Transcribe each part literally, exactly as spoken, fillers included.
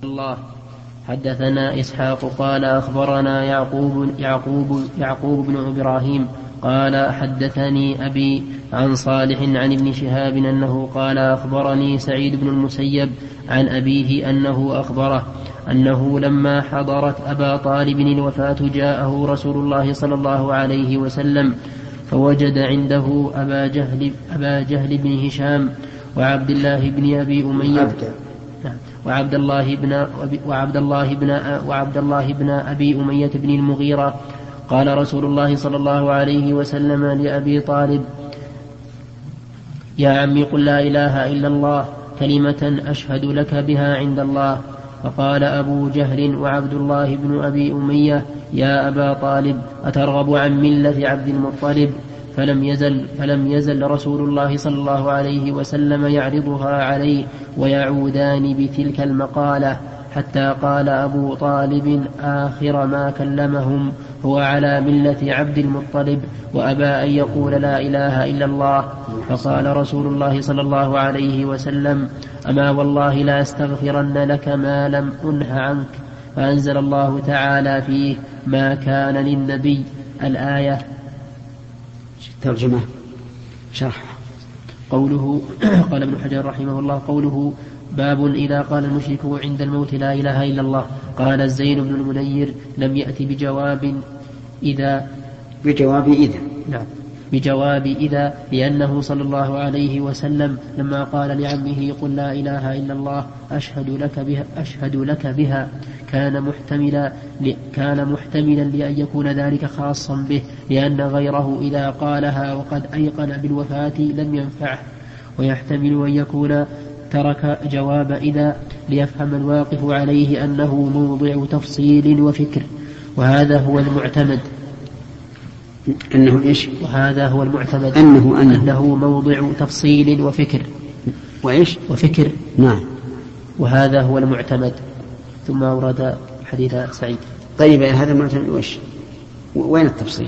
الله. حدثنا إسحاق قال أخبرنا يعقوب, يعقوب, يعقوب بن إبراهيم قال حدثني أبي عن صالح عن ابن شهاب أنه قال أخبرني سعيد بن المسيب عن أبيه أنه أخبره أنه لما حضرت أبا طالب الوفاة جاءه رسول الله صلى الله عليه وسلم فوجد عنده أبا جهل, أبا جهل بن هشام وعبد الله بن أبي أمية وعبد الله بن وعبد الله بن وعبد الله بن أبي أمية بن المغيرة. قال رسول الله صلى الله عليه وسلم لأبي طالب: يا عمي قل لا إله إلا الله كلمة أشهد لك بها عند الله. فقال أبو جهل وعبد الله بن أبي أمية: يا أبا طالب أترغب عن ملة عبد المطلب؟ فلم يزل, فلم يزل رسول الله صلى الله عليه وسلم يعرضها عليه ويعودان بتلك المقالة حتى قال أبو طالب آخر ما كلمهم: هو على ملة عبد المطلب وأبى أن يقول لا إله إلا الله. فقال رسول الله صلى الله عليه وسلم: أما والله لا أستغفرن لك ما لم أنه عنك. فأنزل الله تعالى فيه: ما كان للنبي. الآية. ترجمة شرح. قوله قال ابن حجر رحمه الله: قوله باب إذا قال المشرك عند الموت لا إله إلا الله. قال الزين بن المنير: لم يأتي بجواب إذا بجواب إذا نعم بجواب إذا لأنه صلى الله عليه وسلم لما قال لعمه: قل لا إله إلا الله أشهد لك بها, أشهد لك بها كان محتملا كان محتملا لأن يكون ذلك خاصا به، لأن غيره إذا قالها وقد أيقن بالوفاة لم ينفعه. ويحتمل أن يكون ترك جواب إذا ليفهم الواقف عليه أنه موضع تفصيل وفكر، وهذا هو المعتمد. أنه إيش؟ وهذا هو المعتمد أنه, أنه, أنه موضع تفصيل وفكر وإيش؟ وفكر. نعم. وهذا هو المعتمد. ثم أورد حديث سعيد. طيب هذا المعتمد وإيش؟ وين التفصيل؟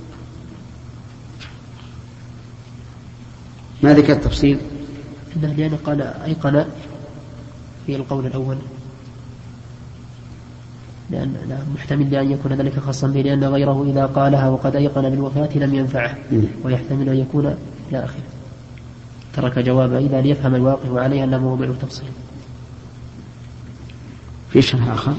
ما ذكر التفصيل؟ لأن قال أيقن في القول الأول، لأن محتمل لأن يكون ذلك خاصا به، لأن غيره إذا قالها وقد أيقن بالوفاة لم ينفعه. ويحتمل أن يكون إلى آخره. ترك جواب إذا ليفهم الواقف عليه أنه موضع تفصيل. في شرح آخر؟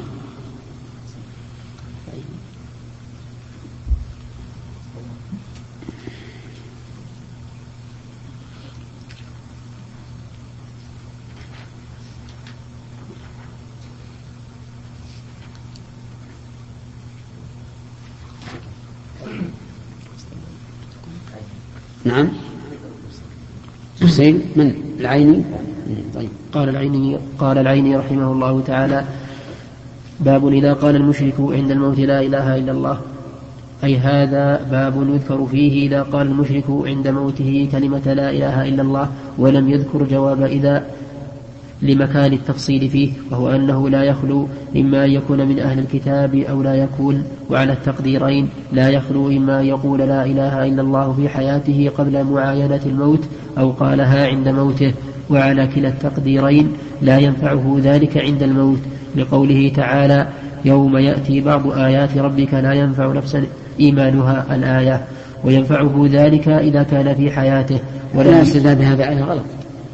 نعم. تفصيل من العيني؟ طيب. قال العيني قال العيني رحمه الله تعالى: باب إذا قال المشرك عند الموت لا إله إلا الله. أي هذا باب يذكر فيه إذا قال المشرك عند موته كلمة لا إله إلا الله ولم يذكر جواب إذا لمكان التفصيل فيه، وهو أنه لا يخلو إما أن يكون من أهل الكتاب أو لا يكون، وعلى التقديرين لا يخلو إما أن يقول لا إله إلا الله في حياته قبل معاينة الموت أو قالها عند موته، وعلى كلا التقديرين لا ينفعه ذلك عند الموت، لقوله تعالى: يوم يأتي بعض آيات ربك لا ينفع نفسا إيمانها. الآية. وينفعه ذلك إذا كان في حياته. ولا يستدل بهذا آية غلط.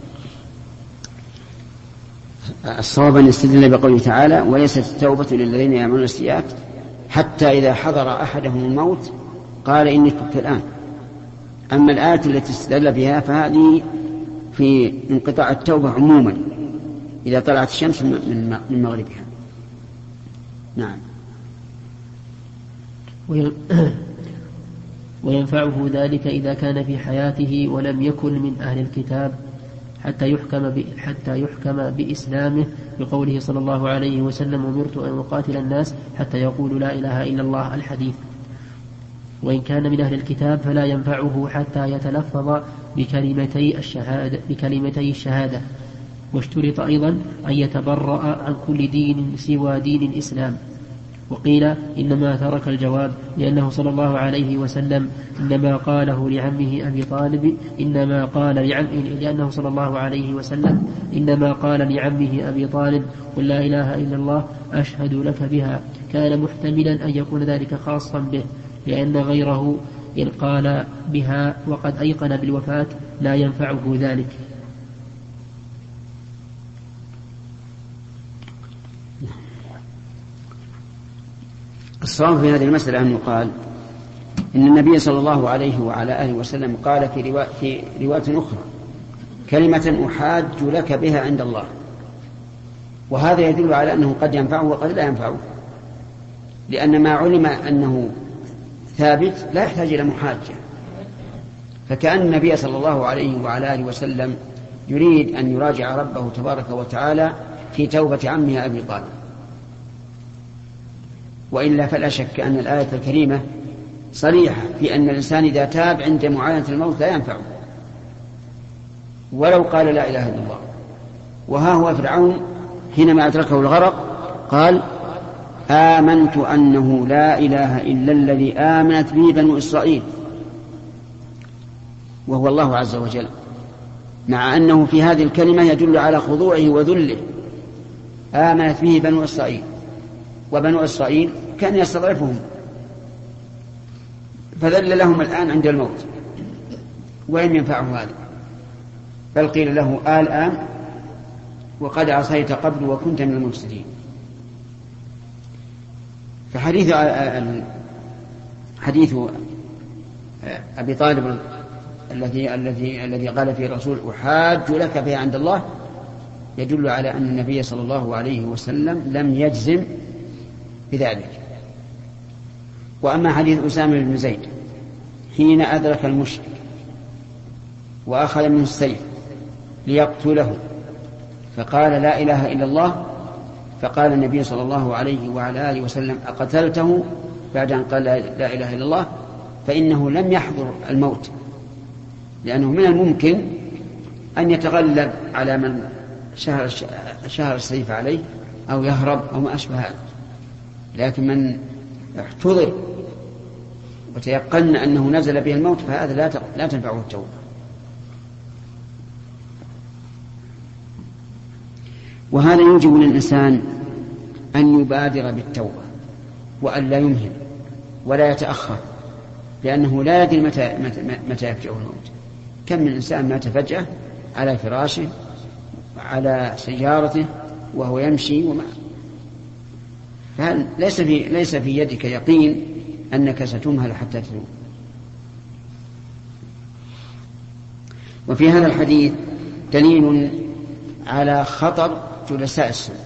الصواب أن يستدل بقوله تعالى: وليست التوبة للذين يعملون السيئات حتى إذا حضر أحدهم الموت قال إني تبت الآن. أما الآية التي استدل بها فهذه في انقطاع التوبة عموما إذا طلعت الشمس من مغربها. نعم. وينفعه ذلك إذا كان في حياته ولم يكن من أهل الكتاب حتى يحكم حتى يحكم بإسلامه، بقوله صلى الله عليه وسلم: أمرت أن أقاتل الناس حتى يقولوا لا إله إلا الله. الحديث. وإن كان من أهل الكتاب فلا ينفعه حتى يتلفظ بكلمتي الشهادة, بكلمتي الشهادة. واشترط أيضا أن يتبرأ عن كل دين سوى دين الإسلام. وقيل إنما ترك الجواب لأنه صلى الله عليه وسلم إنما قاله لعمه أبي طالب إنما قال لعمه لأنه صلى الله عليه وسلم إنما قال لعمه أبي طالب قل لا إله إلا الله أشهد لك بها، كان محتملا أن يكون ذلك خاصا به، لأن غيره إن قال بها وقد أيقن بالوفاة لا ينفعه ذلك. الصواب في هذه المسألة أن يقال إن النبي صلى الله عليه وعلى آله وسلم قال في رواية, في رواية أخرى كلمة أحاج لك بها عند الله، وهذا يدل على أنه قد ينفعه وقد لا ينفعه، لأن ما علم أنه ثابت لا يحتاج إلى محاجة. فكأن النبي صلى الله عليه وعلى آله وسلم يريد أن يراجع ربه تبارك وتعالى في توبة عمه أبي طالب، وإلا فلا شك أن الآية الكريمة صريحة في أن الإنسان إذا تاب عند معاينة الموت لا ينفعه ولو قال لا إله إلا الله. وها هو فرعون حينما أدركه الغرق قال آمنت أنه لا إله إلا الذي آمنت به بنو إسرائيل، وهو الله عز وجل، مع أنه في هذه الكلمة يدل على خضوعه وذله. آمنت به بنو إسرائيل، وبنو إسرائيل كان يستضعفهم فذل لهم الآن عند الموت، وإن ينفعه هذا، بل قيل له الآن وقد عصيت قبل وكنت من المفسدين. فحديث حديث أبي طالب الذي الذي الذي قال فيه الرسول أحاج لك بها عند الله يدل على أن النبي صلى الله عليه وسلم لم يجزم بذلك. وأما حديث أسامة بن زيد حين أدرك المشرك وأخذ منه السيف ليقتله فقال لا إله إلا الله، فقال النبي صلى الله عليه وعلى آله وسلم أقتلته بعد أن قال لا إله إلا الله؟ فإنه لم يحضر الموت، لأنه من الممكن أن يتغلب على من شهر, شهر السيف عليه أو يهرب أو ما أشبه هذا، لكن من احتضر وتيقن أنه نزل به الموت فهذا لا تنفعه التوبة. وهذا يوجب للإنسان أن يبادر بالتوبة وأن لا يمهل ولا يتأخر، لأنه لا يدري متى, متى, متى يفجأه الموت. كم من إنسان مات فجأة على فراشه على سيارته وهو يمشي وما فهل ليس في ليس في يدك يقين أنك ستمهل حتى تتوب. وفي هذا الحديث دليل على خطر جلساء السوء،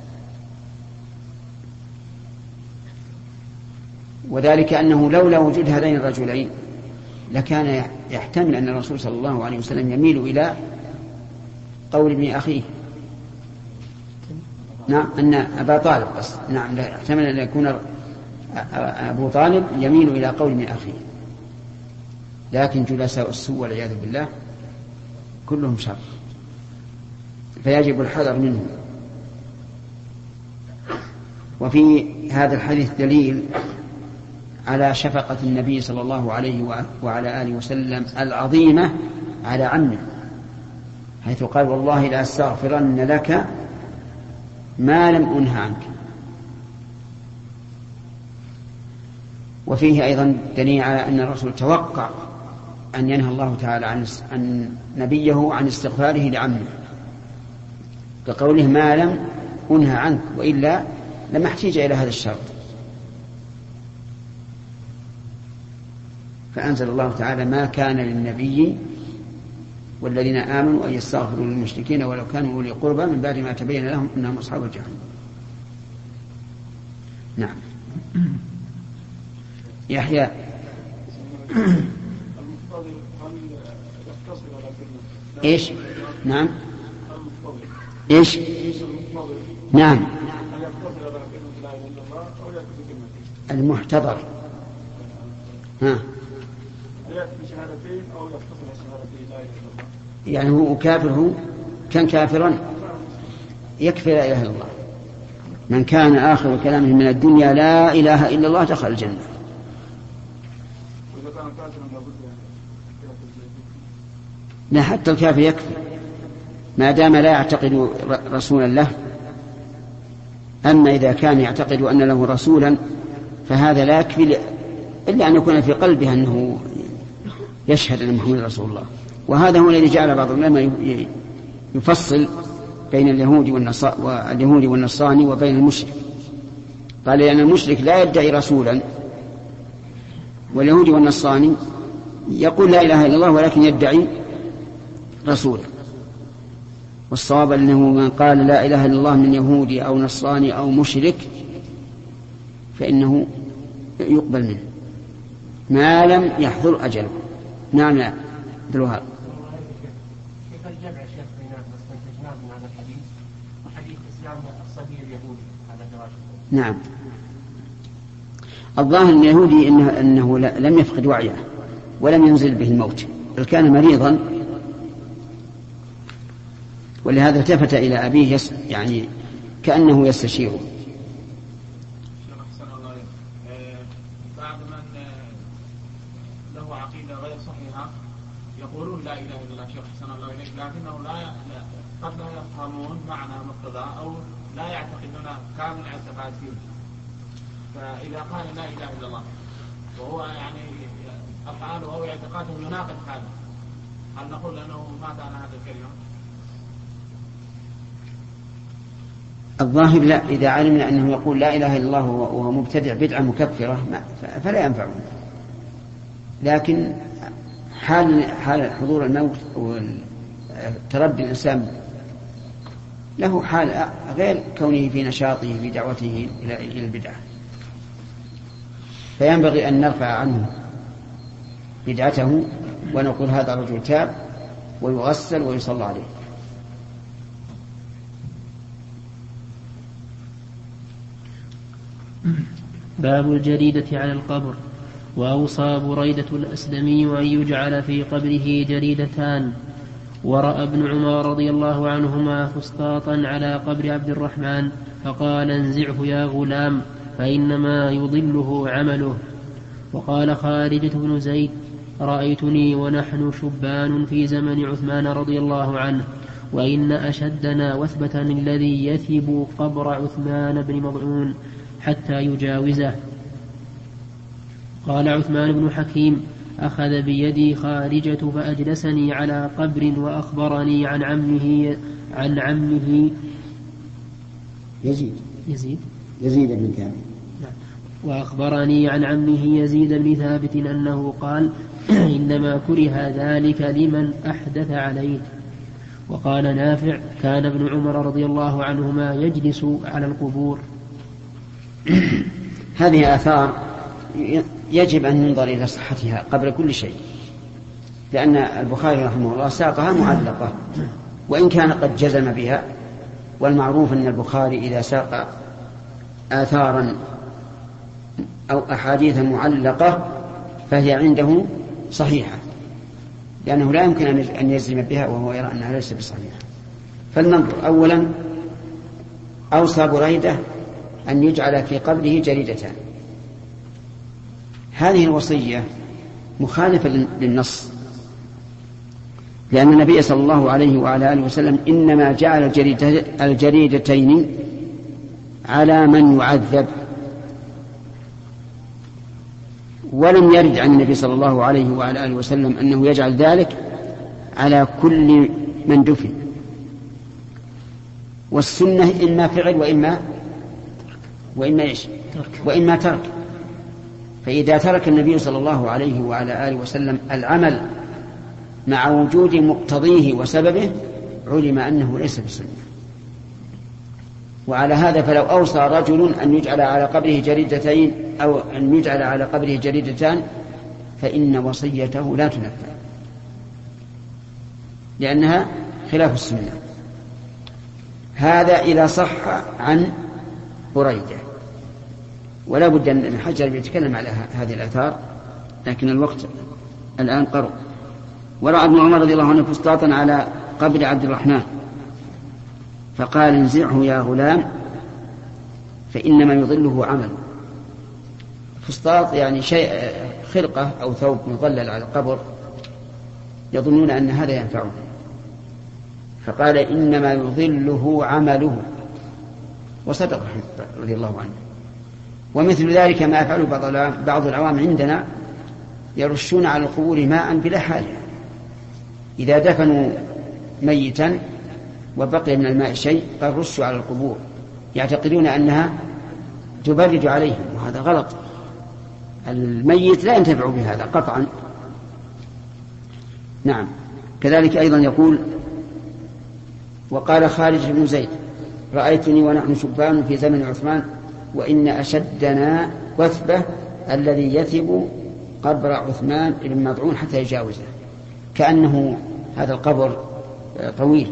وذلك أنه لولا وجود هذين الرجلين لكان يحتمل أن الرسول صلى الله عليه وسلم يميل إلى قول ابن أخيه، نعم أن أبا طالب بس نعم يحتمل أن يكون أبو طالب يميل إلى قول ابن أخيه، لكن جلساء السوء والعياذ بالله كلهم شر، فيجب الحذر منهم. وفي هذا الحديث دليل على شفقة النبي صلى الله عليه وعلى آله وسلم العظيمة على عمه، حيث قال والله لا أستغفرن لك ما لم أنه عنك. وفيه أيضا دليل على أن الرسول توقع أن ينهى الله تعالى عن, عن نبيه عن استغفاره لعمه، كقوله ما لم أنهى عنك، وإلا لما احتاج إلى هذا الشرط. فأنزل الله تعالى ما كان للنبي والذين آمنوا أن يستغفروا للمشركين ولو كانوا أولي قربى من بعد ما تبين لهم أنهم أصحاب الجحيم. نعم يحيى إيش نعم إيش نعم المحتضر ها يعني هو كافر، هو كان كافرا يكفي لا إله إلا الله من كان آخر كلامه من الدنيا لا إله إلا الله دخل الجنة. لا، حتى الكافر يكفي ما دام لا يعتقد رسولا له. أما إذا كان يعتقد أن له رسولا فهذا لا يكفي إلا أن يكون في قلبه أنه يشهد أن محمد رسول الله. وهذا هو الذي جعل بعض العلماء يفصل بين اليهود واليهود والنصراني وبين المشرك. قال لأن المشرك لا يدعي رسولا، واليهود والنصراني يقول لا إله إلا الله ولكن يدعي رسولا. والصواب أنه من قال لا إله إلا الله من يهودي أو نصراني أو مشرك فإنه يقبل منه ما لم يحضر أجله. نعم يا عبد الوهاب. كيف الجمع شيخ بين استنتجناه من هذا الحديث وحديث إسلام الصبي اليهودي على فراشه؟ نعم، الظاهر أن اليهودي إنه, إنه لم يفقد وعيه ولم ينزل به الموت، بل كان مريضا، ولهذا التفت إلى أبيه يعني كأنه يستشيره. بعض من له عقيدة غير صحيحة يقولون لا إله إلا الله شيخ حسن الله إليك، لكنه لا قد لا يفهمون معنى مقتضى أو لا يعتقدون كامل الاعتقاد فيه. فإذا قال لا إله إلا الله وهو يعني أفعاله أو اعتقاده يناقض هذا، هل نقول أنه مات على هذا الكلمة؟ الظاهر لا، إذا علمنا أنه يقول لا إله إلا الله وهو مبتدع بدعة مكفرة فلا ينفعه. لكن حال حال حضور الموت وتردي الإنسان له حال غير كونه في نشاطه في دعوته إلى البدعة، فينبغي أن نرفع عنه بدعته ونقول هذا الرجل تاب ويغسل ويصلى عليه. باب الجريدة على القبر. وأوصى بريدة الأسلمي أن يجعل في قبره جريدتان. ورأى ابن عمر رضي الله عنهما فسطاطا على قبر عبد الرحمن فقال انزعه يا غلام فإنما يضله عمله. وقال خارجة بن زيد رأيتني ونحن شبان في زمن عثمان رضي الله عنه وإن أشدنا وثبة الذي يثب قبر عثمان بن مضعون حتى يجاوزه. قال عثمان بن حكيم أخذ بيدي خارجة فأجلسني على قبر وأخبرني عن عمه عن عمه يزيد يزيد يزيد بن ثابت وأخبرني عن عمه يزيد بن ثابت أنه قال إنما كره ذلك لمن أحدث عليه. وقال نافع كان ابن عمر رضي الله عنهما يجلس على القبور. هذه آثار يجب أن ننظر إلى صحتها قبل كل شيء، لأن البخاري رحمه الله ساقها معلقة وإن كان قد جزم بها. والمعروف أن البخاري إذا ساق آثارا أو أحاديث معلقة فهي عنده صحيحة، لأنه لا يمكن أن يجزم بها وهو يرى أنها ليست بصحيحة. فلننظر. أولا أوصى بريدة أن يجعل في قبره جريدتان. هذه الوصية مخالفة للنص، لأن النبي صلى الله عليه وعلى آله وسلم إنما جعل الجريدتين على من يعذب، ولم يرد عن النبي صلى الله عليه وعلى آله وسلم أنه يجعل ذلك على كل من دفن. والسنة إما فعل وإما وإما إيش وإما ترك. فإذا ترك النبي صلى الله عليه وعلى آله وسلم العمل مع وجود مقتضيه وسببه علم أنه ليس بسنة. وعلى هذا فلو أوصى رجل أن يجعل على قبره جريدتين أو أن يجعل على قبره جريدتان فإن وصيته لا تنفذ، لأنها خلاف السنة. هذا إذا صح عن بريدة. ولا بد أن الحجر يتكلم على هذه الآثار، لكن الوقت الآن قرب. ورأى ابن عمر رضي الله عنه فسطاطا على قبر عبد الرحمن فقال انزعه يا غلام فإنما يظله عمل. فسطاط يعني شيء خرقة أو ثوب مظلل على القبر، يظنون أن هذا ينفعه، فقال إنما يظله عمله، وصدق رضي الله عنه. ومثل ذلك ما يفعله بعض العوام عندنا، يرشون على القبور ماء بلا حاجة. إذا دفنوا ميتا وبقي من الماء شيء قال رشوا على القبور، يعتقدون أنها تبرد عليهم، وهذا غلط. الميت لا ينتفع بهذا قطعا. نعم. كذلك أيضا يقول: وقال خالد بن زيد: رأيتني ونحن شبان في زمن عثمان وإن أشدنا وثبة الذي يثب قبر عثمان بن مضعون حتى يجاوزه، كأنه هذا القبر طويل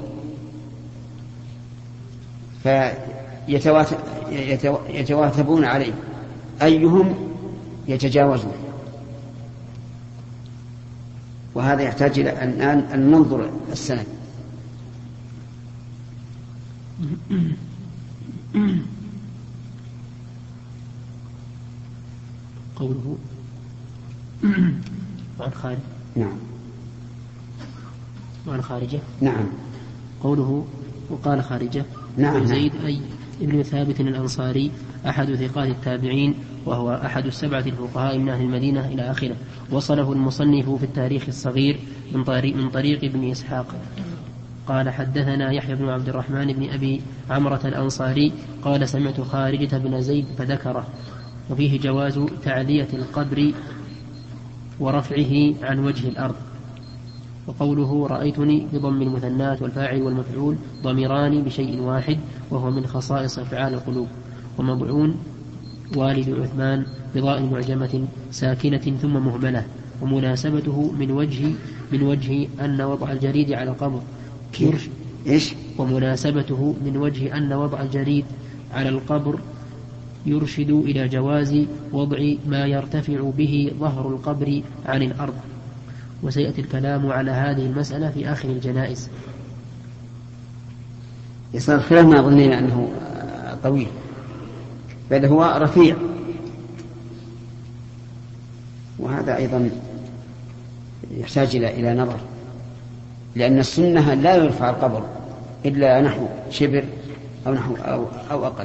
فيتواثبون عليه أيهم يتجاوزون. وهذا يحتاج إلى أن ننظر السند. قوله وعن خارج. نعم. وعن خارجة. نعم. قوله وقال خارجة. نعم. زيد أي ابن ثابت الأنصاري أحد ثقات التابعين، وهو أحد السبعة الفقهاء من أهل المدينة إلى آخره. وصله المصنف في التاريخ الصغير من طريق, من طريق ابن إسحاق قال: حدثنا يحيى بن عبد الرحمن بن أبي عمرة الأنصاري قال: سمعت خارجة بن زيد فذكره. وفيه جواز تعلية القبر ورفعه عن وجه الأرض. وقوله رأيتني بضم المثنات والفاعل والمفعول ضميران بشيء واحد، وهو من خصائص أفعال القلوب. ومضعون والد عثمان بضاء معجمة ساكنة ثم مهملة. ومناسبته من وجه من وجه أن وضع الجريد على القبر إيش؟ ومناسبته من وجه أن وضع الجريد على القبر يرشد إلى جواز وضع ما يرتفع به ظهر القبر عن الأرض. وسيأتي الكلام على هذه المسألة في آخر الجنائز. يصير خلاف ما ظننا أنه طويل، بل هو رفيع، وهذا أيضا يحتاج إلى نظر، لأن السنة لا يرفع القبر إلا نحو شبر أو نحو أو, أو أقل.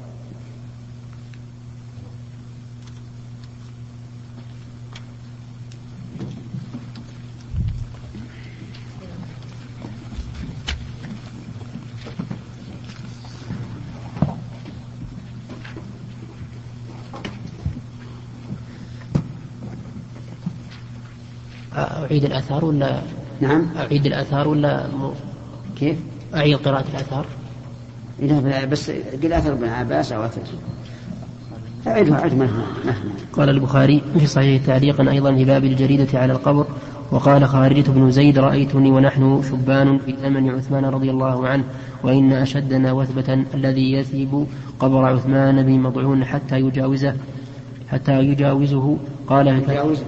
أعيد الآثار ولا؟ نعم. أعيد الآثار ولا م... كيف؟ أعيد قراءة الآثار. إذا بس قل آثار ابن عباس أو آثار أعيدها أعيد مهما. قال البخاري في صحيح تعليقا أيضا في باب الجريدة على القبر. وقال خارجة بن زيد: رأيتني ونحن شبان في زمن عثمان رضي الله عنه وإن أشدنا وثبة الذي يثيب قبر عثمان بن مضعون حتى يجاوزه حتى يجاوزه. قال في الفتح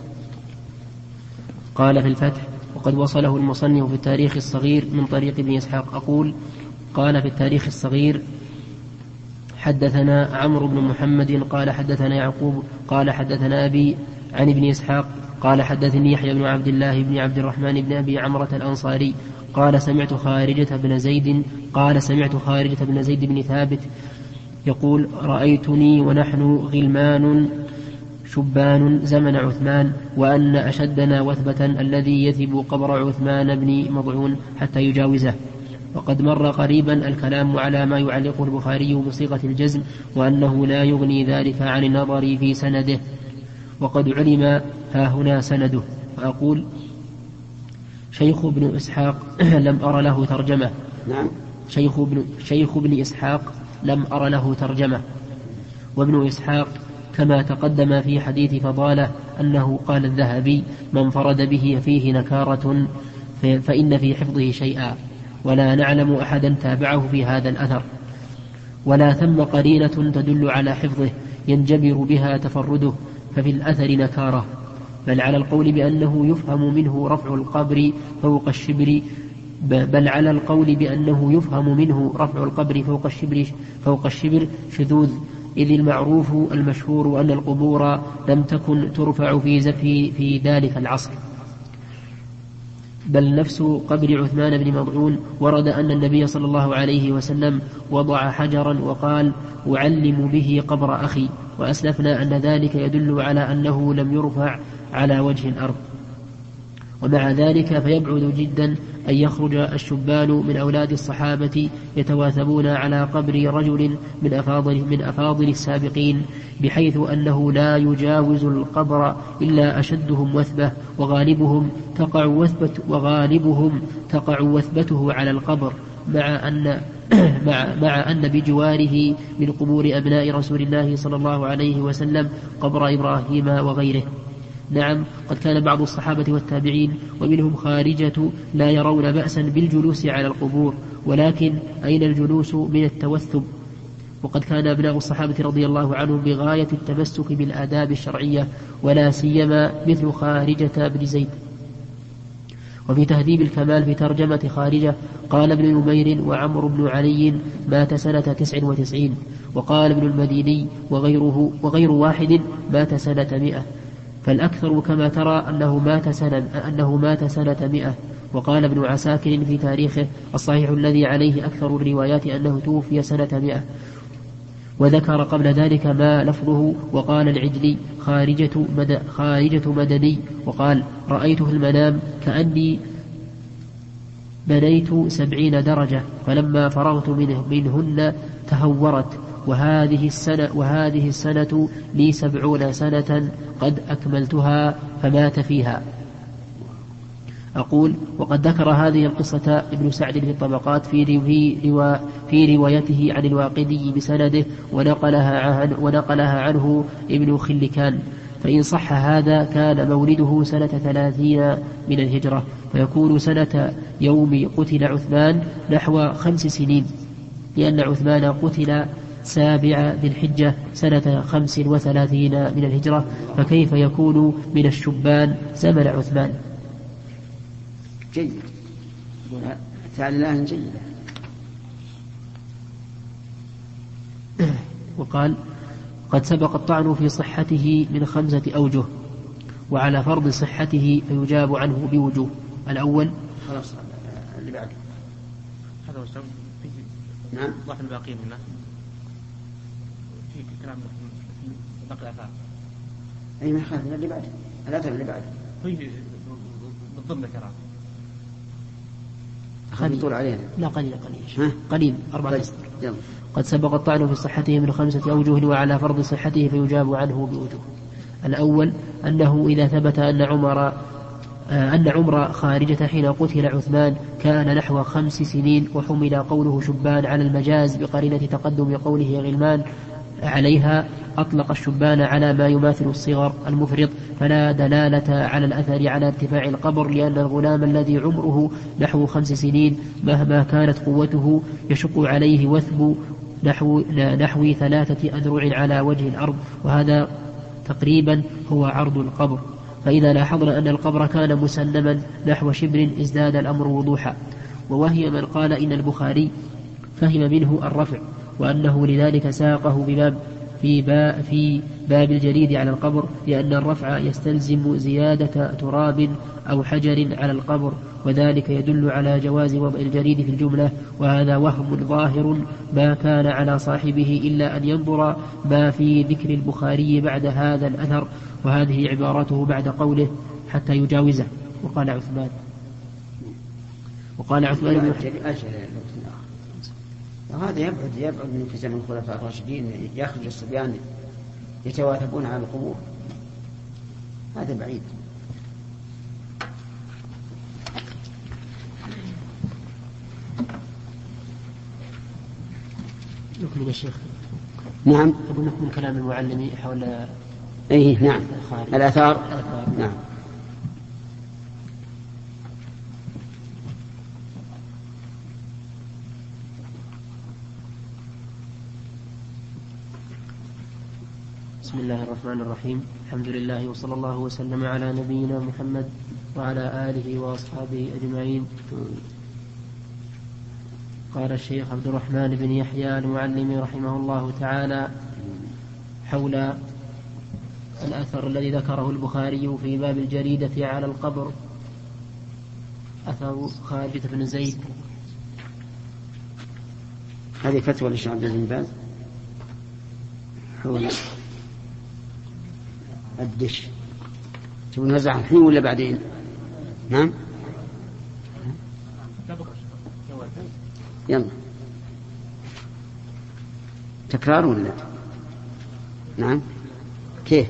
قال في الفتح وقد وصله المصنف في التاريخ الصغير من طريق ابن إسحاق. أقول: قال في التاريخ الصغير: حدثنا عمرو بن محمد قال حدثنا يعقوب قال حدثنا أبي عن ابن إسحاق قال حدثني يحيى بن عبد الله بن عبد الرحمن بن أبي عمرة الأنصاري قال: سمعت خارجة بن زيد قال سمعت خارجة بن زيد بن ثابت يقول: رأيتني ونحن غلمان شبان زمن عثمان وأن أشدنا وثبة الذي يثب قبر عثمان بن مضعون حتى يجاوزه. وقد مر قريبا الكلام على ما يعلقه البخاري بصيغة الجزم، وأنه لا يغني ذلك عن النظر في سنده، وقد علم ها هنا سنده. فأقول: شيخ ابن إسحاق لم أر له ترجمة. نعم. شيخ ابن, شيخ ابن إسحاق لم أر له ترجمة. وابن إسحاق كما تقدم في حديث فضالة أنه قال الذهبي: من فرد به فيه نكارة فإن في حفظه شيئا، ولا نعلم أحدا تابعه في هذا الأثر، ولا ثم قرينة تدل على حفظه ينجبر بها تفرده، ففي الأثر نكارة. بل على القول بأنه يفهم منه رفع القبر فوق الشبر بل على القول بأنه يفهم منه رفع القبر فوق الشبر, فوق الشبر شذوذ، إذ المعروف المشهور أن القبور لم تكن ترفع في زفه في ذلك العصر. بل نفس قبر عثمان بن مضعون ورد أن النبي صلى الله عليه وسلم وضع حجرا وقال أعلم به قبر أخي، وأسلفنا أن ذلك يدل على أنه لم يرفع على وجه الأرض. ومع ذلك فيبعد جدا أن يخرج الشبان من أولاد الصحابة يتواثبون على قبر رجل من أفاضل, من أفاضل السابقين، بحيث أنه لا يجاوز القبر إلا أشدهم وثبة، وغالبهم تقع وثبة وغالبهم تقع وثبته على القبر، مع أن مع, مع أن بجواره من قبور أبناء رسول الله صلى الله عليه وسلم قبر إبراهيم وغيره. نعم، قد كان بعض الصحابة والتابعين ومنهم خارجة لا يرون بأسا بالجلوس على القبور، ولكن أين الجلوس من التوثب؟ وقد كان أبناء الصحابة رضي الله عنهم بغاية التمسك بالآداب الشرعية، ولا سيما مثل خارجة بن زيد. وفي تهذيب الكمال في ترجمة خارجة قال ابن نمير وعمر بن علي مات سنة تسع وتسعين، وقال ابن المديني وغيره وغير واحد مات سنة مئة، فالأكثر كما ترى أنه مات سنة, أنه مات سنة مئة. وقال ابن عساكر في تاريخه الصحيح الذي عليه أكثر الروايات أنه توفي سنة مئة، وذكر قبل ذلك ما لفظه. وقال العجلي خارجة, مد خارجة مدني، وقال رأيته في المنام كأني بنيت سبعين درجة، فلما فرغت منه منهن تهورت، وهذه السنة, وهذه السنة لي سبعون سنة قد أكملتها، فمات فيها. أقول وقد ذكر هذه القصة ابن سعد في الطبقات في, روا في روايته عن الواقدي بسنده، ونقلها, عن ونقلها عنه ابن خلكان. فإن صح هذا كان مولده سنة ثلاثين من الهجرة، فيكون سنة يوم قتل عثمان نحو خمس سنين، لأن عثمان قتل سابع ذي الحجة سنة خمس وثلاثين من الهجرة، فكيف يكون من الشبان زمن عثمان؟ جيد، تعالى الله جيد. وقال قد سبق الطعن في صحته من خمسة أوجه، وعلى فرض صحته فيجاب عنه بوجوه. الأول خلاص اللي بعده هذا هو السبب. نعم ضعف الباقين هنا في كلام نقل الآثار. أي ما خالف اللي بعده، الأثر اللي بعده فيه بالضمن كلام خليل طول علينا. لا قليل قليل قليل أربعة طيب. أسطر. قد سبق الطعن في صحته من خمسة أوجه، وعلى فرض صحته فيجاب عنه بوجوه. الأول أنه إذا ثبت أن عمر أن عمر خارجة حين قتل عثمان كان نحو خمس سنين، وحمل قوله شبان على المجاز بقرينة تقدم قوله غلمان عليها، أطلق الشبان على ما يماثل الصغر المفرط، فلا دلالة على الأثر على ارتفاع القبر، لأن الغلام الذي عمره نحو خمس سنين مهما كانت قوته يشق عليه وثب نحو, نحو ثلاثة أذرع على وجه الأرض، وهذا تقريبا هو عرض القبر. فإذا لاحظنا أن القبر كان مسنما نحو شبر ازداد الأمر وضوحا. ووهي من قال إن البخاري فهم منه الرفع، وأنه لذلك ساقه بباب في, باب في باب الجريد على القبر، لأن الرفع يستلزم زيادة تراب أو حجر على القبر، وذلك يدل على جواز وضع الجريد في الجملة، وهذا وهم ظاهر ما كان على صاحبه إلا أن ينظر ما في ذكر البخاري بعد هذا الأثر، وهذه عبارته بعد قوله حتى يجاوزه. وقال عثمان وقال عثمان بن وهذا يبعد يبعد من زمن الخلفاء الراشدين يخرج الصبيان يتواثبون على القبور، هذا بعيد. نكمل يا شيخ. نعم. أقول نكمل كلام المعلم حول أيه نعم الآثار. نعم. بسم الله الرحمن الرحيم. الحمد لله وصلى الله وسلم على نبينا محمد وعلى آله وأصحابه أجمعين. قال الشيخ عبد الرحمن بن يحيى المعلم رحمه الله تعالى حول الأثر الذي ذكره البخاري في باب الجريدة على القبر، أثر خارجة بن زيد. هذه فتوى للشيخ عبد العزيز بن باز حول الدش. تبغى نوزع الحين ولا بعدين؟ نعم يلا تكرار ولا نعم كيف؟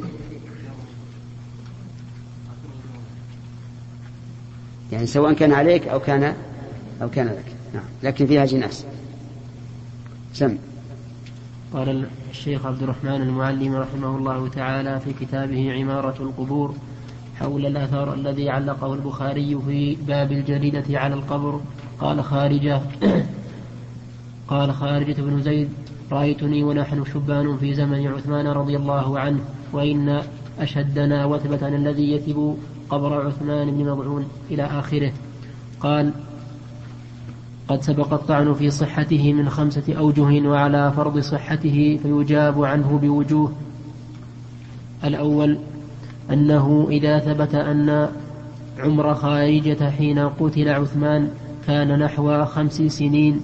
يعني سواء كان عليك أو كان أو كان لك. نعم لكن فيها جناس. سم. قال الشيخ عبد الرحمن المعلم رحمه الله تعالى في كتابه عمارة القبور حول الأثر الذي علقه البخاري في باب الجريدة على القبر. قال خارجة قال خارجة بن زيد: رأيتني ونحن شبان في زمن عثمان رضي الله عنه، وإن أشدنا وثبة الذي يثب قبر عثمان بن مضعون إلى آخره. قال: قد سبق الطعن في صحته من خمسة أوجه، وعلى فرض صحته فيجاب عنه بوجوه. الأول أنه إذا ثبت أن عمر خارجة حين قتل عثمان كان نحو خمس سنين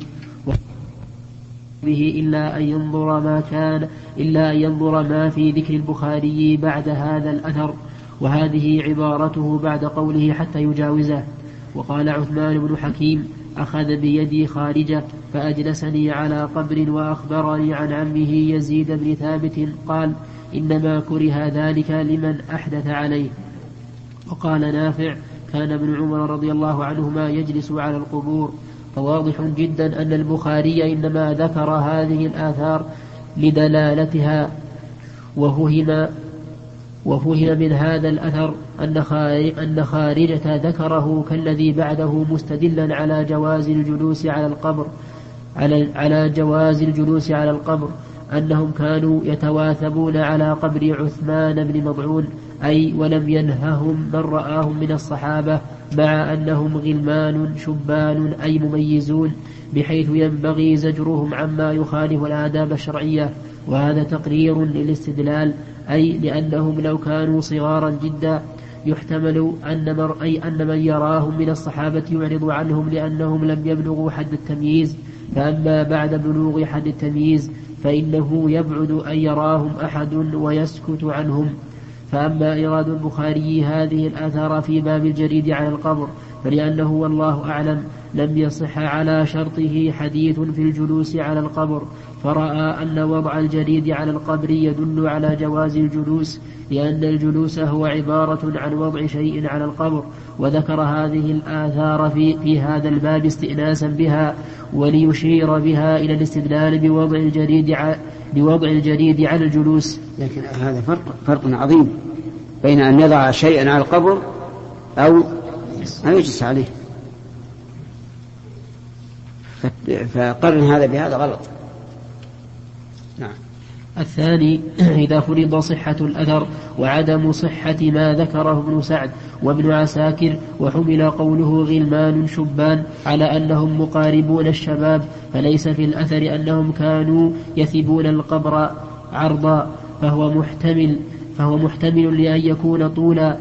به إلا أن ينظر ما كان إلا أن ينظر ما في ذكر البخاري بعد هذا الأثر، وهذه عبارته بعد قوله حتى يجاوزه. وقال عثمان بن حكيم: أخذ بيدي خارجة فأجلسني على قبر وأخبرني عن عمه يزيد بن ثابت قال: إنما كره ذلك لمن أحدث عليه. وقال نافع: كان ابن عمر رضي الله عنهما يجلس على القبور. فواضح جدا أن البخاري إنما ذكر هذه الآثار لدلالتها، وفهم وفهم من هذا الأثر أن خارجة ذكره كالذي بعده مستدلا على جواز الجلوس على القبر على, على جواز الجلوس على القبر أنهم كانوا يتواثبون على قبر عثمان بن مضعون، أي ولم ينههم من رآهم من الصحابة، مع أنهم غلمان شبان أي مميزون، بحيث ينبغي زجرهم عما يخالف الآداب الشرعية. وهذا تقرير للاستدلال، أي لأنهم لو كانوا صغارا جدا يحتمل أن, مر أي أن من يراهم من الصحابة يعرض عنهم لأنهم لم يبلغوا حد التمييز. فأما بعد بلوغ حد التمييز فإنه يبعد أن يراهم أحد ويسكت عنهم. فأما إيراد البخاري هذه الآثار في باب الجريد على القبر فلأنه والله أعلم لم يصح على شرطه حديث في الجلوس على القبر، فرأى أن وضع الجريد على القبر يدل على جواز الجلوس، لأن الجلوس هو عبارة عن وضع شيء على القبر. وذكر هذه الآثار في, في هذا الباب استئناسا بها، وليشير بها إلى الاستدلال بوضع الجريد, بوضع الجريد على الجلوس. لكن هذا فرق, فرق عظيم بين أن يضع شيئا على القبر أو أو يجلس عليه. فقرن هذا بهذا غلط. نعم. الثاني إذا فرض صحة الأثر وعدم صحة ما ذكره ابن سعد وابن عساكر، وحمل قوله غلمان شبان على أنهم مقاربون الشباب، فليس في الأثر أنهم كانوا يثبون القبر عرضا، فهو محتمل فهو محتمل لأن يكون طولا،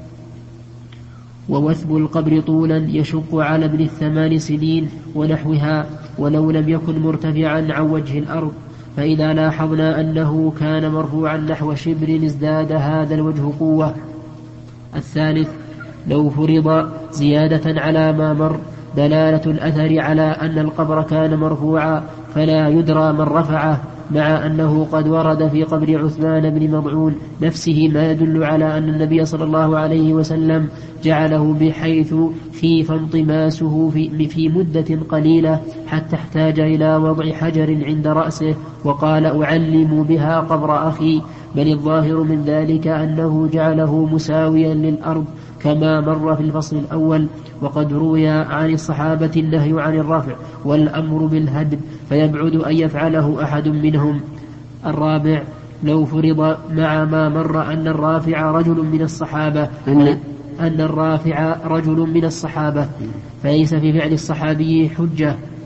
ووثب القبر طولا يشق على ابن الثمان سنين ونحوها، ولو لم يكن مرتفعا عن وجه الأرض. فإذا لاحظنا أنه كان مرفوعا نحو شبر ازداد هذا الوجه قوة. الثالث لو فرض زيادة على ما مر دلالة الأثر على أن القبر كان مرفوعا فلا يدرى من رفعه، مع أنه قد ورد في قبر عثمان بن مضعون نفسه ما يدل على أن النبي صلى الله عليه وسلم جعله بحيث خيف انطماسه في, في مدة قليلة حتى احتاج إلى وضع حجر عند رأسه وقال: أعلم بها قبر أخي. بل الظاهر من ذلك أنه جعله مساويا للأرض كما مر في الفصل الأول. وقد روي عن الصحابة النهي عن الرفع والأمر بالهدم، فيبعد أن يفعله أحد منهم. الرابع لو فرض مع ما مر أن الرافع رجل من الصحابة أن, أن الرافع رجل من الصحابة فليس في فعل الصحابي حجة،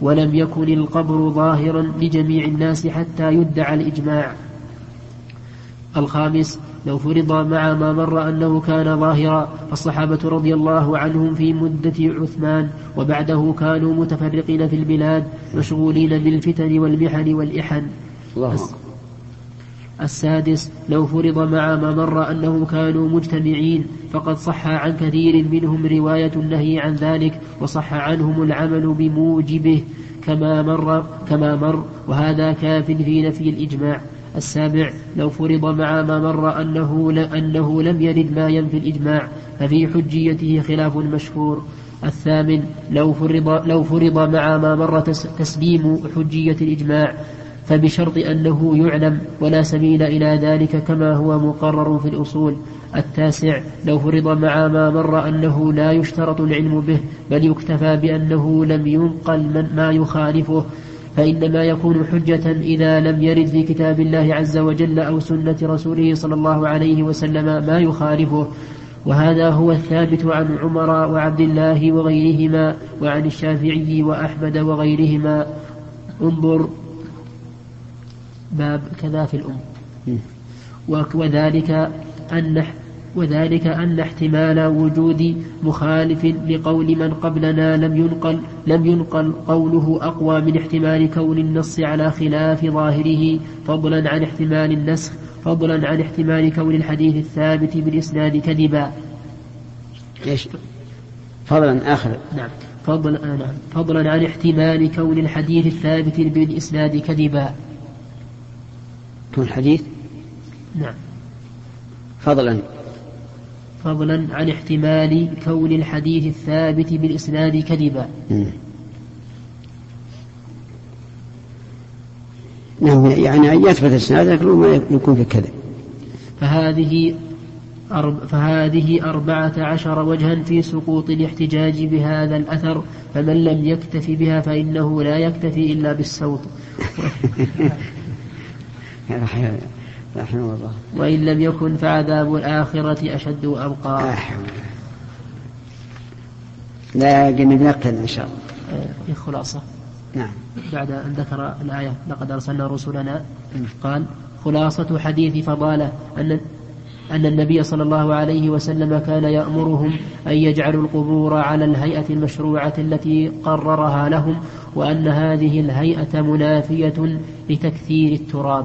ولم يكن القبر ظاهرا لجميع الناس حتى يدعى الإجماع. الخامس: لو فرض مع ما مر أنه كان ظاهرا، فالصحابة رضي الله عنهم في مدة عثمان وبعده كانوا متفرقين في البلاد مشغولين بالفتن والمحن والإحن. الله. السادس: لو فرض مع ما مر أنهم كانوا مجتمعين، فقد صح عن كثير منهم رواية النهي عن ذلك، وصح عنهم العمل بموجبه كما مر, كما مر وهذا كاف في نفي الإجماع. السابع: لو فرض مع ما مر أنه, أنه لم يرد ما ينفي الإجماع، ففي حجيته خلاف مشهور. الثامن: لو فرض, لو فرض مع ما مر تسليم حجية الإجماع، فبشرط أنه يعلم ولا سبيل إلى ذلك كما هو مقرر في الأصول. التاسع: لو فرض مع ما مر أنه لا يشترط العلم به، بل يكتفى بأنه لم ينقل من ما يخالفه، فإنما يكون حجة إذا لم يرد في كتاب الله عز وجل أو سنة رسوله صلى الله عليه وسلم ما يخالفه، وهذا هو الثابت عن عمر وعبد الله وغيرهما، وعن الشافعي وأحمد وغيرهما. انظر باب كذا في الأم. وذلك أن وذلك أن احتمال وجود مخالف لقول من قبلنا لم ينقل لم ينقل قوله أقوى من احتمال كون النص على خلاف ظاهره، فضلا عن احتمال النسخ فضلا عن احتمال كون الحديث الثابت بالإسناد كذبا. إيش؟ فضلا آخر. نعم. فضلا نعم. فضلا عن احتمال كون الحديث الثابت بالإسناد كذبا. كون الحديث؟ نعم. فضلا فضلا عن احتمال كون الحديث الثابت بالإسناد كذبا. نعم، يعني أن يثبت الإسناد لكن ما يكون في كذب. فهذه أرب فهذه أربعة عشر وجها في سقوط الاحتجاج بهذا الأثر، فمن لم يكتف بها فإنه لا يكتفي إلا بالسوط. رحمه الله. وإن لم يكن فعذاب الآخرة أشد وأبقى. لا يجب نقتل إن شاء الله. في خلاصة. نعم. بعد أن ذكر الآية لقد أرسلنا رسلنا، قال: خلاصة حديث فضالة أن أن النبي صلى الله عليه وسلم كان يأمرهم أن يجعلوا القبور على الهيئة المشروعة التي قررها لهم، وأن هذه الهيئة منافية لتكثير التراب.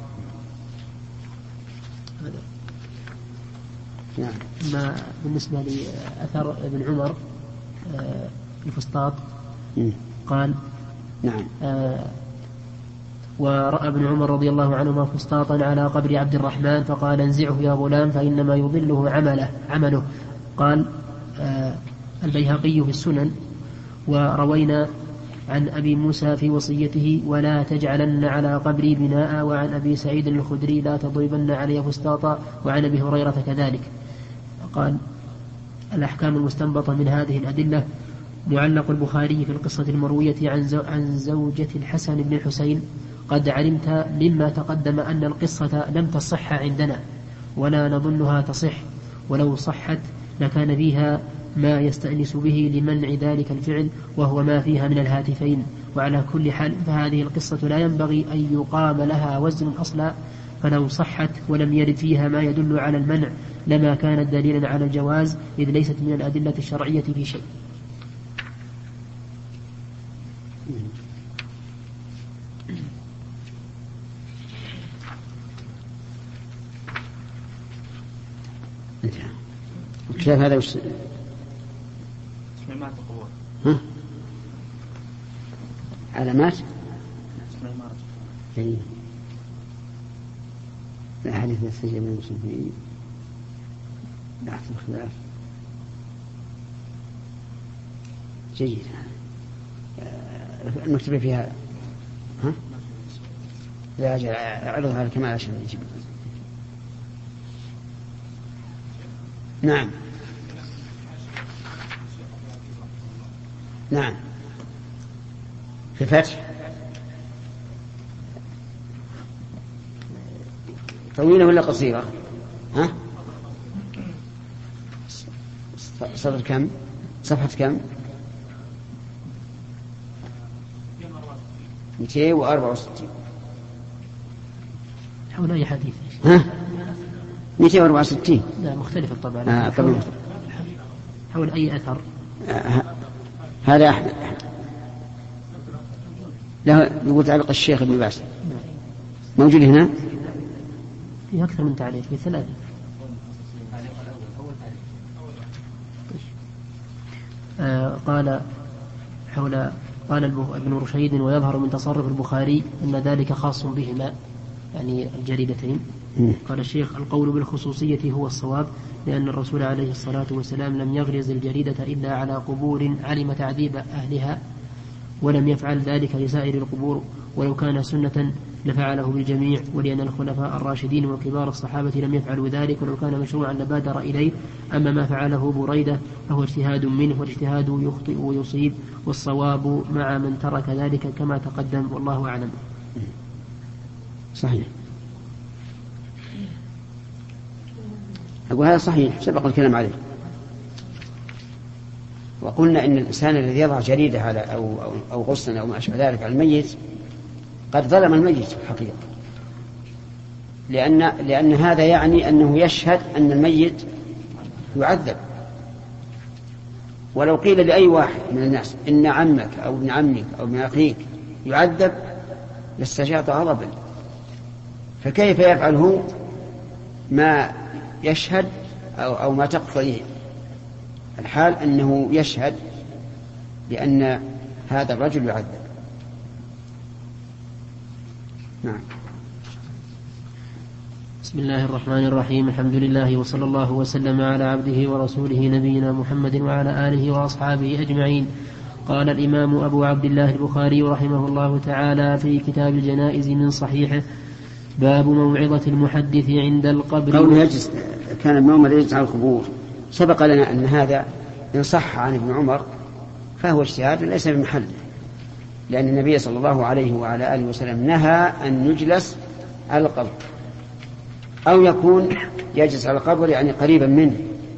نعم. ما بالنسبة لأثر ابن عمر في فسطاط قال: نعم. آه ورأى ابن عمر رضي الله عنهما فسطاطا على قبر عبد الرحمن، فقال: انزعه يا غلام فإنما يضله عمله, عمله. قال آه البيهقي في السنن: وروينا عن أبي موسى في وصيته: ولا تجعلن على قبري بناء. وعن أبي سعيد الخدري: لا تضربن علي فسطاطا. وعن أبي هريرة كذلك. قال: الأحكام المستنبطة من هذه الأدلة: معلق البخاري في القصة المروية عن, زو عن زوجة الحسن بن الحسين: قد علمت مما تقدم أن القصة لم تصح عندنا ولا نظنها تصح، ولو صحت لكان فيها ما يستأنس به لمنع ذلك الفعل، وهو ما فيها من الهاتفين. وعلى كل حال فهذه القصة لا ينبغي أن يقام لها وزن أصلا، فلو صحت ولم يرد فيها ما يدل على المنع لما كانت دليلا على الجواز، إذ ليست من الأدلة الشرعية في شيء. الكتاب هذا وش؟ سليمان القبور. ها؟ علامات؟ سليمان. إيه. لا حديث يستجيب من المسلمين بحث الخلاف. جيد. المكتبة فيها ها؟ لا أجل أعرضها على كمال عشان يجيب. نعم. نعم. في فتح طويلة ولا قصيرة؟ ها؟ صفحة كم؟ صفحة كم؟ مئتين وأربعة وستين. حول أي حديث؟ ها؟ مئتين وأربعة وستين. لا مختلف الطبع. آه حول, حول أي أثر؟ آه هذا أحمد له يقول تعليق الشيخ ابن باز موجود هنا. في أكثر من تعليق، في ثلاثة. آه قال حول قال ابن رشيد ويظهر من تصرف البخاري أن ذلك خاص بهما، يعني الجريدتين. قال الشيخ القول بالخصوصية هو الصواب، لأن الرسول عليه الصلاة والسلام لم يغرز الجريدة إلا على قبور علم تعذيب أهلها، ولم يفعل ذلك لسائر القبور، ولو كان سنة لفعله بالجميع، ولأن الخلفاء الراشدين وكبار الصحابة لم يفعلوا ذلك، ولو كان مشروعا لبادر إليه. أما ما فعله بريدة فهو اجتهاد منه، والاجتهاد يخطئ ويصيب، والصواب مع من ترك ذلك كما تقدم، والله أعلم. صحيح. أقول هذا صحيح، سبق الكلام عليه. وقلنا إن الإنسان الذي يضع جريدة على أو, أو, أو غصنا أو ما أشبه ذلك على الميت قد ظلم الميت في الحقيقة، لأن, لأن هذا يعني أنه يشهد أن الميت يعذب. ولو قيل لأي واحد من الناس إن عمك أو ابن عمك أو ابن أخيك يعذب لاستجاط غضبا، فكيف يفعله ما يشهد أو, أو ما تقتضيه الحال أنه يشهد بأن هذا الرجل يعذب. نعم. بسم الله الرحمن الرحيم. الحمد لله وصلى الله وسلم على عبده ورسوله نبينا محمد وعلى آله وأصحابه أجمعين. قال الإمام أبو عبد الله البخاري رحمه الله تعالى في كتاب الجنائز من صحيحه: باب موعظة المحدث عند القبر. قول يجلس كان ابن عمر يجلس على القبور، سبق لنا أن هذا إن صح عن ابن عمر فهو اجتهاد ليس بمحل، لأن النبي صلى الله عليه وعلى آله وسلم نهى أن يجلس على القبر، أو يكون يجلس على القبر يعني قريبا منه،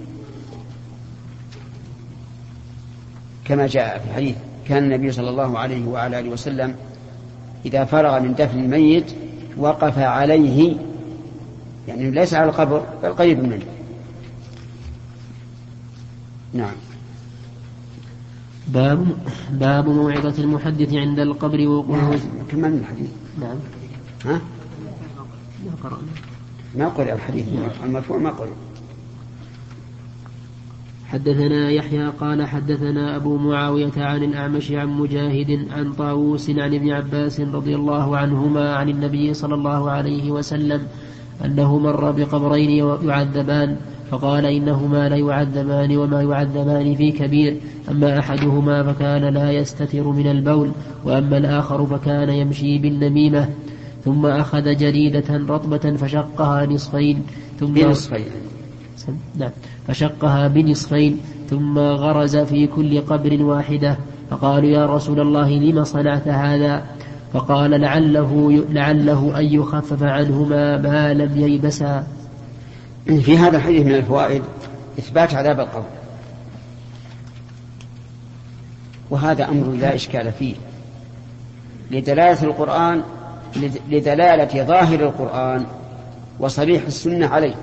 كما جاء في الحديث كان النبي صلى الله عليه وعلى آله وسلم إذا فرغ من دفن الميت وقف عليه، يعني ليس على القبر بل قريبا منه. نعم. باب باب موعظة المحدث عند القبر وقوله. كمان الحديث. نعم. ها؟ ما قرأنا. ما قرأ الحديث المرفوع ما قرأ. حدثنا يحيى قال حدثنا أبو معاوية عن الأعمش عن مجاهد عن طاووس عن ابن عباس رضي الله عنهما عن النبي صلى الله عليه وسلم أنه مر بقبرين يعذبان، فقال إنهما لا يعذبان وما يعذبان في كبير، أما أحدهما فكان لا يستتر من البول، وأما الآخر فكان يمشي بالنميمة. ثم أخذ جريدة رطبة فشقها نصفين ثم بنصفين نعم فشقها بنصفين ثم غرز في كل قبر واحدة، فقالوا يا رسول الله لما صنعت هذا؟ فقال لعله, لعله أن يخفف عنهما ما لم ييبسا. في هذا الحديث من الفوائد إثبات عذاب القبر، وهذا أمر لا إشكال فيه لدلالة القرآن لدلالة ظاهر القرآن وصريح السنة عليه.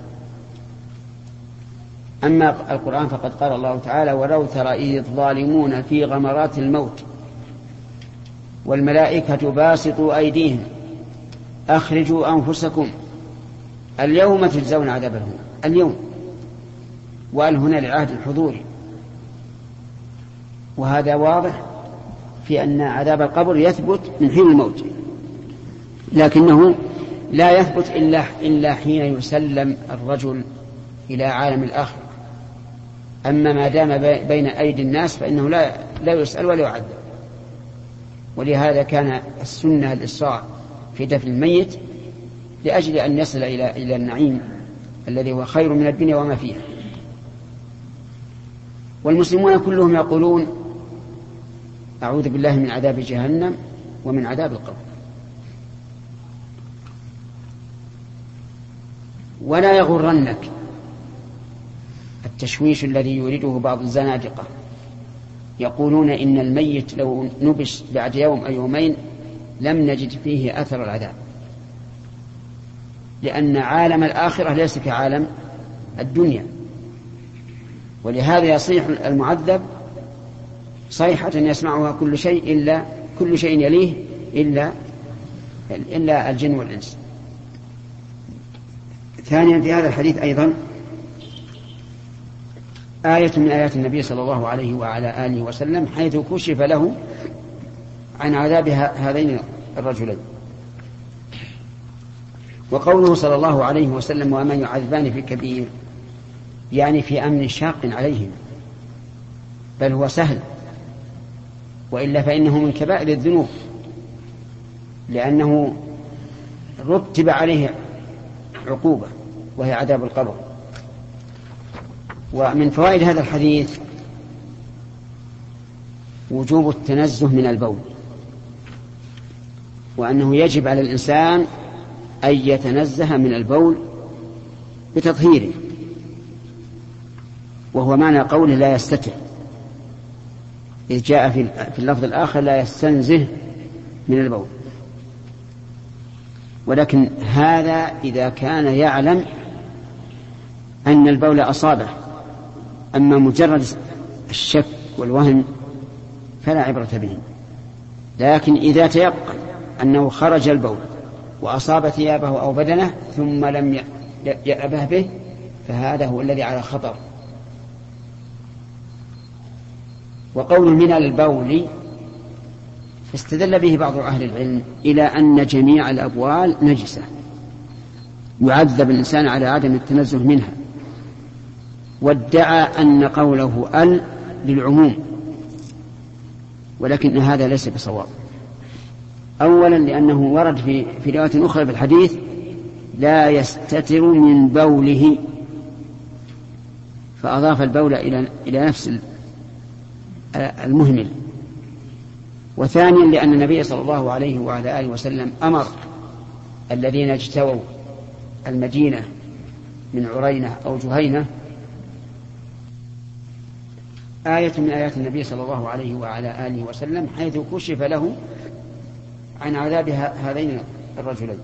أما القرآن فقد قال الله تعالى: ولو ترى إذ الظالمون في غمرات الموت والملائكة باسطوا أيديهم أخرجوا أنفسكم اليوم تجزون عذاب الهون. اليوم وقال هنا للعهد الحضوري، وهذا واضح في أن عذاب القبر يثبت من حين الموت، لكنه لا يثبت إلا, إلا حين يسلم الرجل إلى عالم الآخر. أما ما دام بين أيدي الناس فإنه لا, لا يسأل ولا يعذب. ولهذا كان السنة الإسراع في دفن الميت لأجل أن يصل إلى, إلى النعيم الذي هو خير من الدنيا وما فيها. والمسلمون كلهم يقولون: أعوذ بالله من عذاب جهنم ومن عذاب القبر. ولا يغرنك التشويش الذي يريده بعض الزنادقة، يقولون إن الميت لو نبش بعد يوم أو يومين لم نجد فيه أثر العذاب، لأن عالم الآخرة ليس كعالم الدنيا، ولهذا يصيح المعذب صيحة يسمعها كل شيء إلا كل شيء يليه إلا إلا الجن والإنس. ثانيا في هذا الحديث أيضا آية من آيات النبي صلى الله عليه وعلى آله وسلم، حيث كشف له عن عذاب هذين الرجلين. وقوله صلى الله عليه وسلم وما يعذبان في كبير، يعني في أمن شاق عليهم، بل هو سهل، وإلا فإنه من كبائر الذنوب، لأنه رتب عليه عقوبة وهي عذاب القبر. ومن فوائد هذا الحديث وجوب التنزه من البول، وأنه يجب على الإنسان أن يتنزه من البول بتطهيره، وهو معنى قوله لا يستتر، إذ جاء في اللفظ الآخر لا يستنزه من البول. ولكن هذا إذا كان يعلم أن البول أصابه، أما مجرد الشك والوهم فلا عبرة به. لكن إذا تيقن أنه خرج البول وأصاب ثيابه أو بدنه ثم لم يأبه به، فهذا هو الذي على خطر. وقول من البول استدل به بعض أهل العلم إلى أن جميع الأبوال نجسة، يعذب الإنسان على عدم التنزه منها، وادعى أن قوله ال للعموم، ولكن هذا ليس بصواب. أولا لأنه ورد في في رواية أخرى في الحديث لا يستتر من بوله، فأضاف البول إلى إلى نفس المهمل. وثانيا لأن النبي صلى الله عليه وعلى آله وسلم أمر الذين اجتووا المدينة من عرينة أو جهينة، آية من آيات النبي صلى الله عليه وعلى آله وسلم، حيث كشف له عن عذاب هذين الرجلين.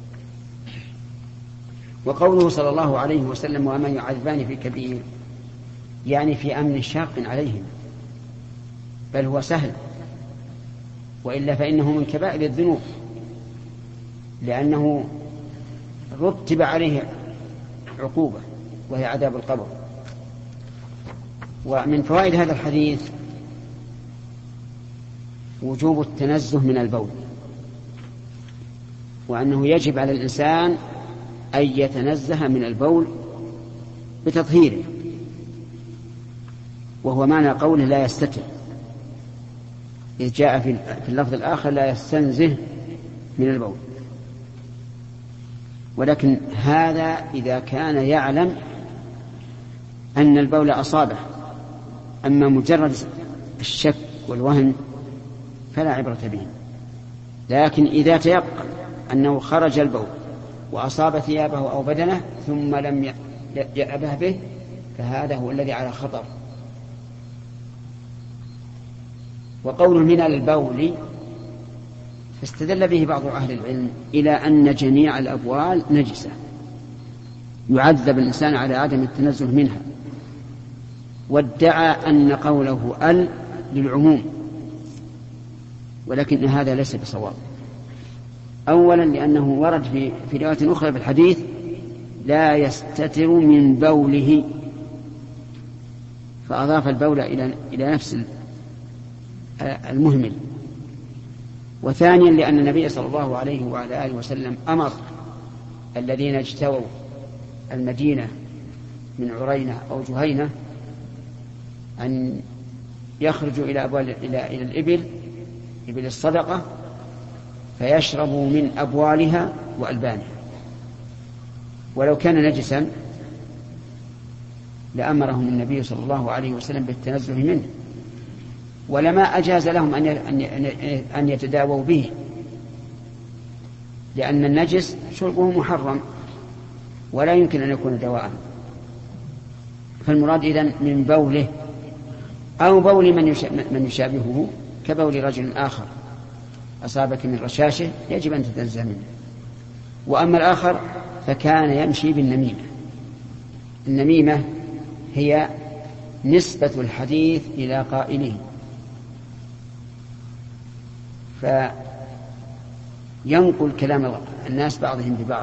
وقوله صلى الله عليه وسلم وما يعذبان في كبير، يعني في أمن شاق عليهم، بل هو سهل، وإلا فإنه من كبائر الذنوب، لأنه رتب عليه عقوبة وهي عذاب القبر. ومن فوائد هذا الحديث وجوب التنزه من البول، وأنه يجب على الإنسان أن يتنزه من البول بتطهيره، وهو معنى قوله لا يستتر، إذ جاء في اللفظ الآخر لا يستنزه من البول. ولكن هذا إذا كان يعلم أن البول أصابه، أما مجرد الشك والوهم فلا عبرة به. لكن إذا تيقن أنه خرج البول وأصاب ثيابه أو بدنه ثم لم يأبه به، فهذا هو الذي على خطر. وقول من البول فاستدل به بعض أهل العلم إلى أن جميع الأبوال نجسة، يعذب الإنسان على عدم التنزه منها، وادعى أن قوله ال للعموم، ولكن هذا ليس بصواب. أولا لأنه ورد في في رواية أخرى في الحديث لا يستتر من بوله، فأضاف البول إلى إلى نفس المهمل. وثانيا لأن النبي صلى الله عليه وعلى آله وسلم أمر الذين اجتووا المدينة من عرينة أو جهينة أن يخرجوا إلى أبوال إلى إلى الإبل إبل الصدقة فيشربوا من أبوالها وألبانها، ولو كان نجسا لأمرهم النبي صلى الله عليه وسلم بالتنزه منه، ولما أجاز لهم أن يتداووا به، لأن النجس شربه محرم ولا يمكن أن يكون دواء. فالمراد إذن من بوله أو بول من من يشابهه كبول رجل آخر، أصابك من رشاشه يجب أن تتنزه منه. وأما الآخر فكان يمشي بالنميمة. النميمة هي نسبة الحديث إلى قائله، فينقل كلام الناس بعضهم ببعض،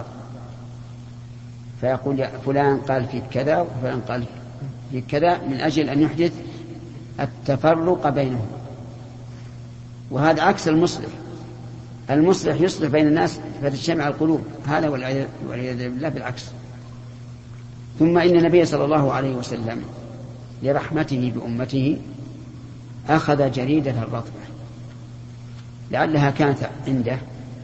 فيقول فلان قال فيك كذا وفلان قال فيك كذا، من أجل أن يحدث التفرق بينهم. وهذا عكس المصلح. المصلح يصلح بين الناس فتجتمع القلوب، هذا والعياذ بالله بالعكس. ثم إن النبي صلى الله عليه وسلم لرحمته بأمته أخذ جريدة الرطبة لعلها كانت عنده،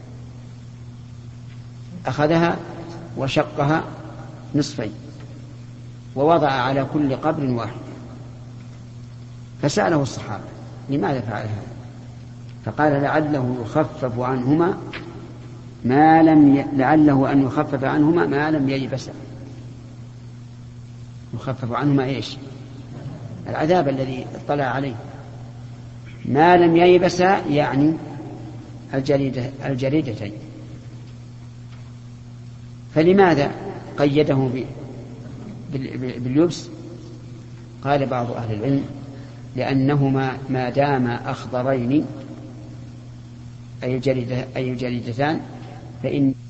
أخذها وشقها نصفين ووضع على كل قبر واحد، فسأله الصحابة لماذا فعل هذا؟ فقال لعله يخفف عنهما ما لم ي... لعله أن يخفف عنهما ما لم ييبسا. يخفف عنهما إيش؟ العذاب الذي اطلع عليه. ما لم ييبسا يعني الجريدة الجريدتين. فلماذا قيده ب... باليبس؟ قال بعض أهل العلم لأنهما ما داما أخضرين أي الجريدة أي الجريدتان فإن